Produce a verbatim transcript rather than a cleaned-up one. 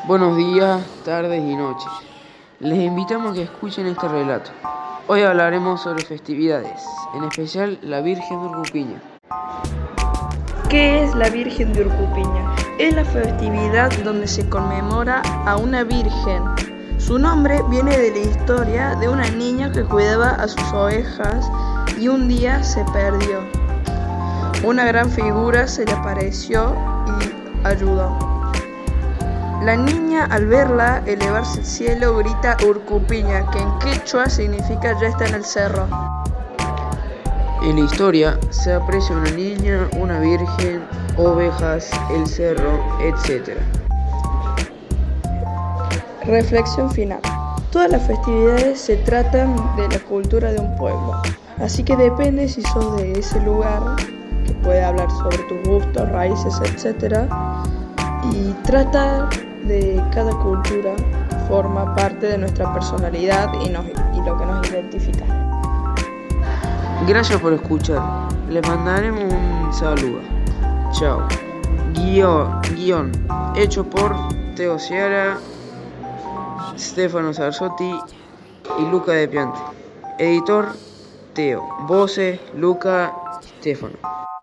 Buenos días, tardes y noches. Les invitamos a que escuchen este relato. Hoy hablaremos sobre festividades, en especial la Virgen de Urcupiña. ¿Qué es la Virgen de Urcupiña? Es la festividad donde se conmemora a una virgen. Su nombre viene de la historia de una niña que cuidaba a sus ovejas y un día se perdió. Una gran figura se le apareció y ayudó. La niña, al verla elevarse al cielo, grita Urcupiña, que en quechua significa ya está en el cerro. En la historia se aprecia una niña, una virgen, ovejas, el cerro, etcétera. Reflexión final. Todas las festividades se tratan de la cultura de un pueblo, así que depende si sos de ese lugar, que puede hablar sobre tus gustos, raíces, etcétera. Y trata de cada cultura, forma parte de nuestra personalidad y, nos, y lo que nos identifica. Gracias por escuchar. Les mandaremos un saludo. Chao. Guión, guión hecho por Teo Ciara, Stefano Sarsotti y Luca De Piante. Editor Teo. Voces Luca, Stefano.